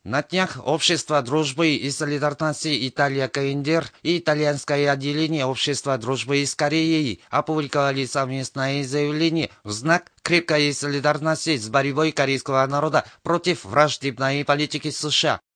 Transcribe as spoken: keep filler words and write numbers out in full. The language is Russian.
На днях Общество дружбы и солидарности Италия КНДР и итальянское отделение Общества дружбы с Кореей опубликовали совместное заявление в знак крепкой солидарности с борьбой корейского народа против враждебной политики США.